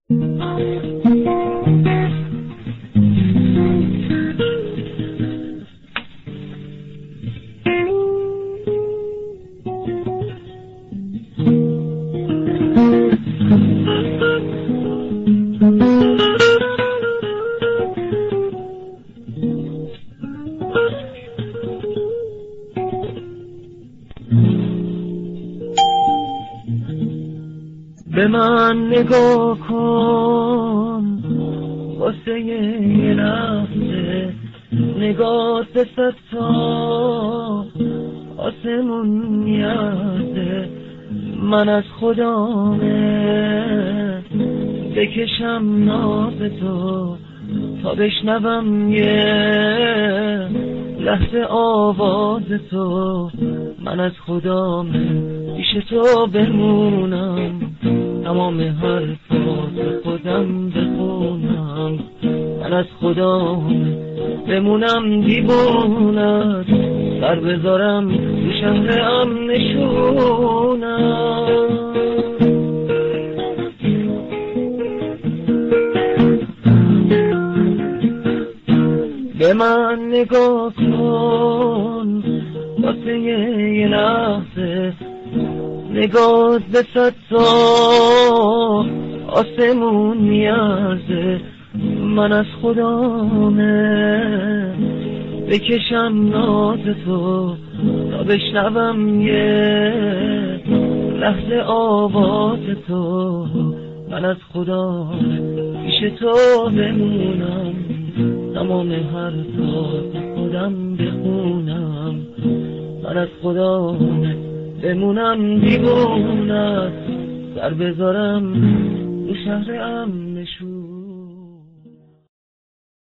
به من نگاه کن واسه یه لحظه، نگاه به صد تا آسمون میارزه. من از خدامه بکشم ناز تو تا بشنوم یه لحظه آواز تو. من از خدامه پیش تو بمونم، تمام حرفات خودم بخونم. من از خدامه بمونم دیوونت، سر بذارم تو شهر امنشونم. به من نگاه کن واسه یه لحظه، نگاه به صد تا آسمون میارزه. من از خدامه بکشم ناز تو تا بشنوم یه لحظه آواز تو. من از خدامه پیش تو بمونم، تمام حرفات خودم بخونم. من از خدامه بمونم دیوونت، سر بذارم تو شهر امنشون.